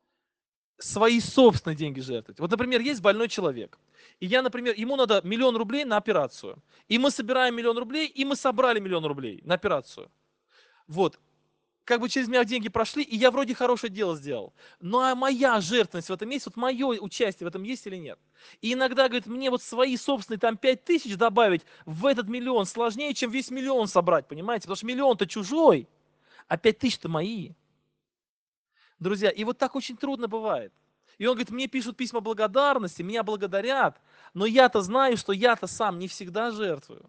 свои собственные деньги жертвовать. Вот, например, есть больной человек, и я, например, ему надо 1 000 000 рублей на операцию. И мы собираем 1 000 000 рублей, и мы собрали 1 000 000 рублей на операцию. Вот, как бы через меня деньги прошли, и я вроде хорошее дело сделал. Ну а моя жертвенность в этом есть, вот мое участие в этом есть или нет? И иногда, говорит, мне вот свои собственные там 5000 добавить в этот 1 000 000 сложнее, чем весь 1 000 000 собрать, понимаете? Потому что 1 000 000-то чужой, а 5000-то мои. Друзья, и вот так очень трудно бывает. И он говорит, мне пишут письма благодарности, меня благодарят, но я-то знаю, что я-то сам не всегда жертвую.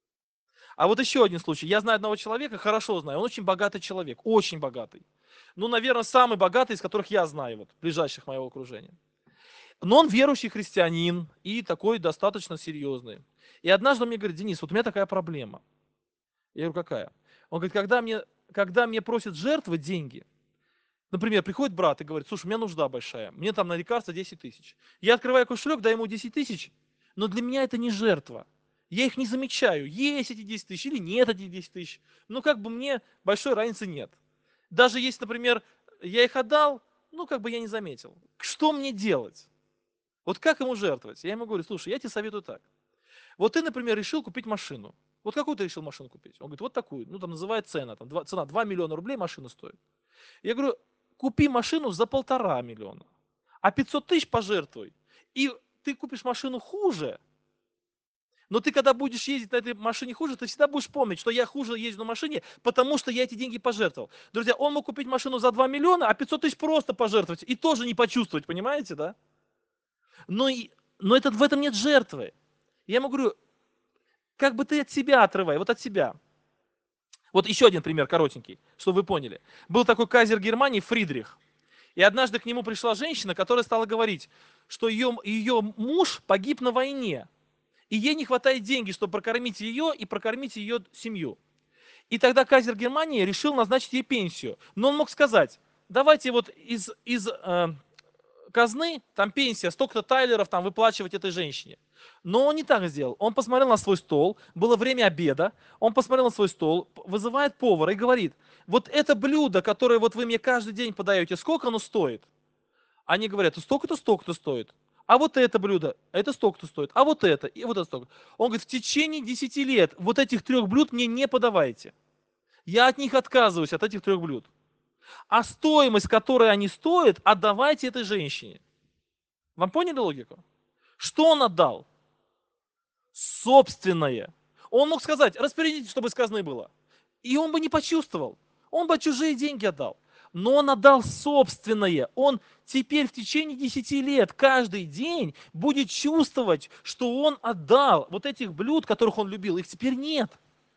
А вот еще один случай. Я знаю одного человека, хорошо знаю, он очень богатый человек, очень богатый. Ну, наверное, самый богатый, из которых я знаю, вот, ближайших моего окружения. Но он верующий христианин и такой достаточно серьезный. И однажды он мне говорит, Денис, вот у меня такая проблема. Я говорю, какая? Он говорит, когда мне просят жертвы деньги, например, приходит брат и говорит, слушай, у меня нужда большая, мне там на лекарства 10 тысяч. Я открываю кошелек, даю ему 10 тысяч, но для меня это не жертва. Я их не замечаю, есть эти 10 тысяч или нет этих 10 тысяч. Ну, как бы мне большой разницы нет. Даже если, например, я их отдал, ну, как бы я не заметил. Что мне делать? Вот как ему жертвовать? Я ему говорю, слушай, я тебе советую так. Вот ты, например, решил купить машину. Вот какую ты решил машину купить? Он говорит, вот такую. Ну, там называет цена. Цена 2 миллиона рублей машина стоит. Я говорю, купи машину за 1,5 миллиона, а 500 тысяч пожертвуй. И ты купишь машину хуже, но ты когда будешь ездить на этой машине хуже, ты всегда будешь помнить, что я хуже езжу на машине, потому что я эти деньги пожертвовал. Друзья, он мог купить машину за 2 миллиона, а 500 тысяч просто пожертвовать и тоже не почувствовать, понимаете, да? Но в этом нет жертвы. Я ему говорю, как бы ты от себя отрывай, вот от себя. Вот еще один пример коротенький, чтобы вы поняли. Был такой кайзер Германии Фридрих. И однажды к нему пришла женщина, которая стала говорить, что ее муж погиб на войне. И ей не хватает денег, чтобы прокормить ее и прокормить ее семью. И тогда кайзер Германии решил назначить ей пенсию. Но он мог сказать, давайте вот из казны, там пенсия, столько-то тайлеров там выплачивать этой женщине. Но он не так сделал. Он посмотрел на свой стол, было время обеда, он посмотрел на свой стол, вызывает повара и говорит, вот это блюдо, которое вот вы мне каждый день подаете, сколько оно стоит? Они говорят, столько-то стоит. а вот это блюдо, это столько-то стоит, а вот это, и вот это столько. Он говорит, в течение 10 лет вот этих 3 блюд мне не подавайте. Я от них отказываюсь, от этих 3 блюд. А стоимость, которой они стоят, отдавайте этой женщине. Вам поняли логику? Что он отдал? Собственное. Он мог сказать, распорядитесь, чтобы сказано было. И он бы не почувствовал. Он бы чужие деньги отдал. Но он отдал собственное. Он теперь в течение 10 лет каждый день будет чувствовать, что он отдал вот этих блюд, которых он любил. Их теперь нет.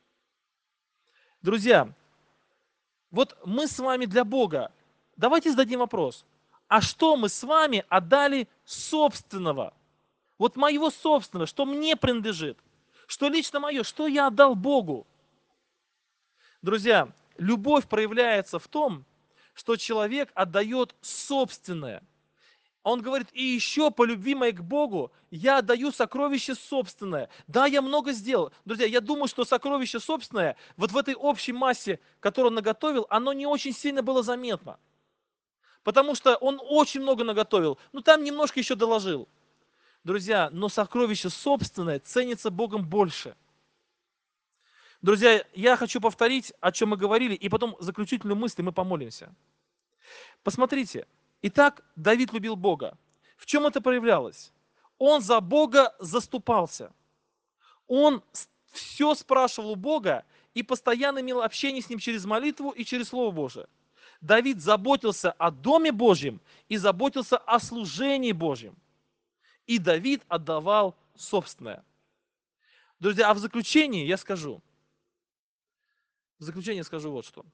Друзья, вот мы с вами для Бога. Давайте зададим вопрос. А что мы с вами отдали собственного? Вот моего собственного, что мне принадлежит, что лично мое, что я отдал Богу. Друзья, любовь проявляется в том, что человек отдает собственное. Он говорит, и еще по любви моей к Богу я отдаю сокровище собственное. Да, я много сделал. Друзья, я думаю, что сокровище собственное, вот в этой общей массе, которую он наготовил, оно не очень сильно было заметно. Потому что он очень много наготовил, но там немножко еще доложил. Друзья, но сокровище собственное ценится Богом больше. Друзья, я хочу повторить, о чем мы говорили, и потом заключительную мысль, и мы помолимся. Посмотрите, итак, Давид любил Бога. В чем это проявлялось? Он за Бога заступался. Он все спрашивал у Бога и постоянно имел общение с Ним через молитву и через Слово Божие. Давид заботился о Доме Божьем и заботился о служении Божьем. И Давид отдавал собственное. Друзья, а в заключение я скажу. В заключение скажу вот что.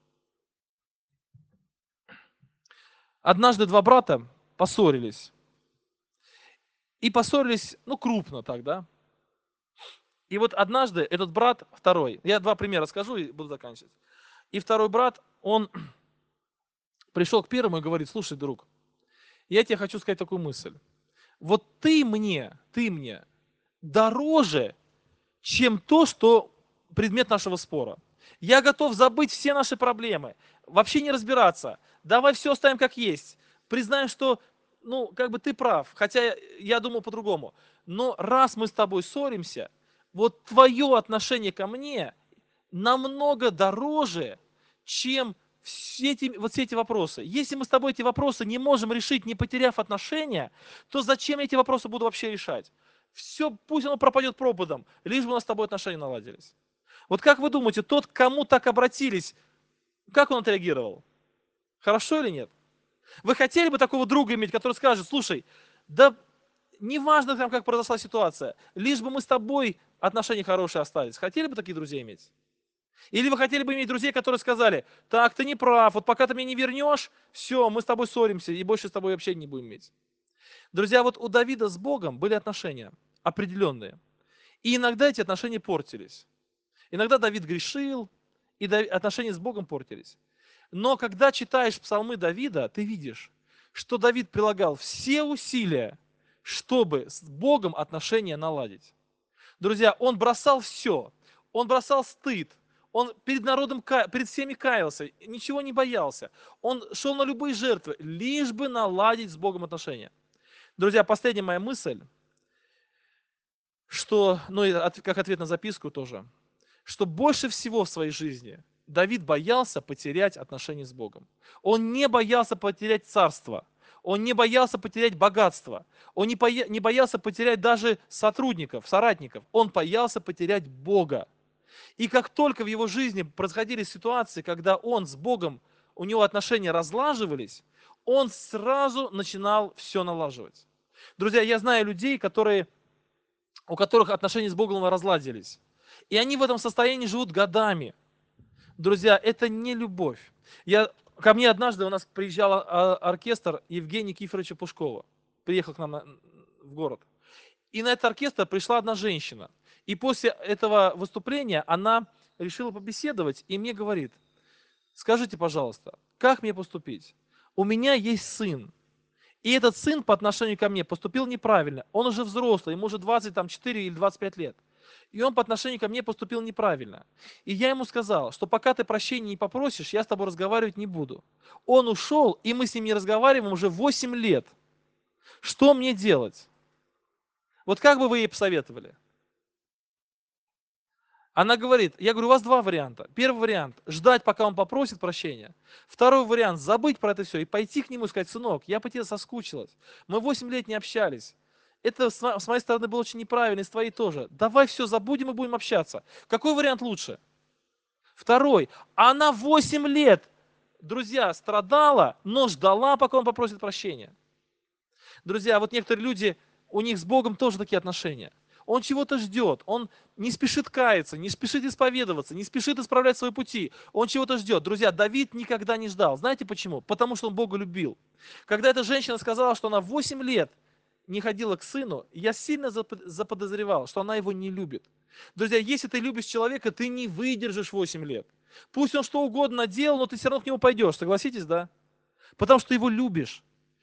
Однажды 2 брата поссорились. И поссорились, крупно так, да. И вот однажды этот брат, второй, я 2 примера скажу и буду заканчивать. И второй брат, он пришел к первому и говорит, слушай, друг, я тебе хочу сказать такую мысль. Вот ты мне дороже, чем то, что предмет нашего спора. Я готов забыть все наши проблемы, вообще не разбираться. Давай все оставим как есть. Признаем, что, ты прав, хотя я думал по-другому. Но раз мы с тобой ссоримся, вот твое отношение ко мне намного дороже, чем все эти вопросы. Если мы с тобой эти вопросы не можем решить, не потеряв отношения, то зачем я эти вопросы буду вообще решать? Все, пусть оно пропадет пропадом, лишь бы у нас с тобой отношения наладились. Вот как вы думаете, тот, к кому так обратились, как он отреагировал? Хорошо или нет? Вы хотели бы такого друга иметь, который скажет, слушай, да неважно там, как произошла ситуация, лишь бы мы с тобой отношения хорошие остались. Хотели бы такие друзья иметь? Или вы хотели бы иметь друзей, которые сказали, так, ты не прав, вот пока ты меня не вернешь, все, мы с тобой ссоримся и больше с тобой вообще не будем иметь. Друзья, вот у Давида с Богом были отношения определенные. И иногда эти отношения портились. Иногда Давид грешил, и отношения с Богом портились. Но когда читаешь псалмы Давида, ты видишь, что Давид прилагал все усилия, чтобы с Богом отношения наладить. Друзья, он бросал все. Он бросал стыд. Он перед народом, перед всеми каялся, ничего не боялся. Он шел на любые жертвы, лишь бы наладить с Богом отношения. Друзья, последняя моя мысль, что, как ответ на записку тоже, что больше всего в своей жизни Давид боялся потерять отношения с Богом. Он не боялся потерять царство. Он не боялся потерять богатство. Он не боялся потерять даже соратников. Он боялся потерять Бога. И как только в его жизни происходили ситуации, когда он с Богом, у него отношения разлаживались, он сразу начинал все налаживать. Друзья, я знаю людей, у которых отношения с Богом разладились. И они в этом состоянии живут годами. Друзья, это не любовь. Ко мне однажды у нас приезжал оркестр Евгения Кифоровича Пушкова. Приехал к нам в город. И на этот оркестр пришла одна женщина. И после этого выступления она решила побеседовать и мне говорит, скажите, пожалуйста, как мне поступить? У меня есть сын. И этот сын по отношению ко мне поступил неправильно. Он уже взрослый, ему уже 24 или 25 лет. И он по отношению ко мне поступил неправильно. И я ему сказал, что пока ты прощения не попросишь, я с тобой разговаривать не буду. Он ушел, и мы с ним не разговариваем уже 8 лет. Что мне делать? Вот как бы вы ей посоветовали? Она говорит, я говорю, у вас два варианта. Первый вариант – ждать, пока он попросит прощения. Второй вариант – забыть про это все и пойти к нему и сказать, сынок, я по тебе соскучилась. Мы 8 лет не общались. Это с моей стороны было очень неправильно, и с твоей тоже. Давай все забудем и будем общаться. Какой вариант лучше? Второй. Она 8 лет, друзья, страдала, но ждала, пока он попросит прощения. Друзья, вот некоторые люди, у них с Богом тоже такие отношения. Он чего-то ждет, он не спешит каяться, не спешит исповедоваться, не спешит исправлять свои пути. Он чего-то ждет. Друзья, Давид никогда не ждал. Знаете почему? Потому что он Бога любил. Когда эта женщина сказала, что она 8 лет не ходила к сыну, я сильно заподозревал, что она его не любит. Друзья, если ты любишь человека, ты не выдержишь 8 лет. Пусть он что угодно делал, но ты все равно к нему пойдешь. Согласитесь, да? Потому что ты его любишь.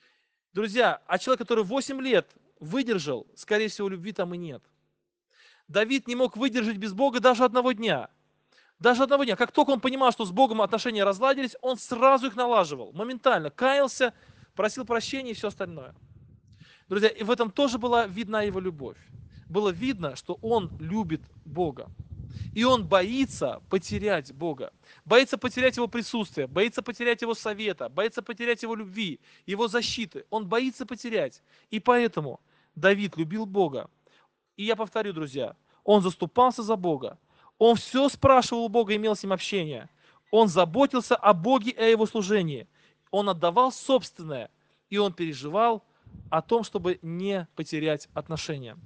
Друзья, а человек, который 8 лет выдержал, скорее всего, любви там и нет. Давид не мог выдержать без Бога даже одного дня. Даже одного дня. Как только он понимал, что с Богом отношения разладились, он сразу их налаживал. Моментально каялся, просил прощения и все остальное. Друзья, и в этом тоже была видна его любовь. Было видно, что он любит Бога. И он боится потерять Бога. Боится потерять его присутствие, боится потерять его совета, боится потерять его любви, его защиты. Он боится потерять. И поэтому Давид любил Бога. И я повторю, друзья, он заступался за Бога. Он все спрашивал у Бога, имел с ним общение. Он заботился о Боге и о его служении. Он отдавал собственное. И он переживал о том, чтобы не потерять отношения.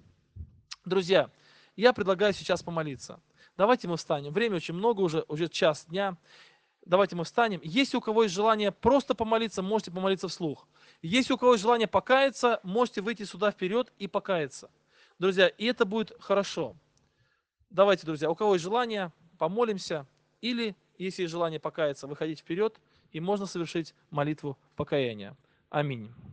Друзья, я предлагаю сейчас помолиться. Давайте мы встанем. Время очень много, уже час дня. Давайте мы встанем. Если у кого есть желание просто помолиться, можете помолиться вслух. Если у кого есть желание покаяться, можете выйти сюда вперед и покаяться. Друзья, и это будет хорошо. Давайте, друзья, у кого есть желание, помолимся. Или, если есть желание покаяться, выходить вперед, и можно совершить молитву покаяния. Аминь.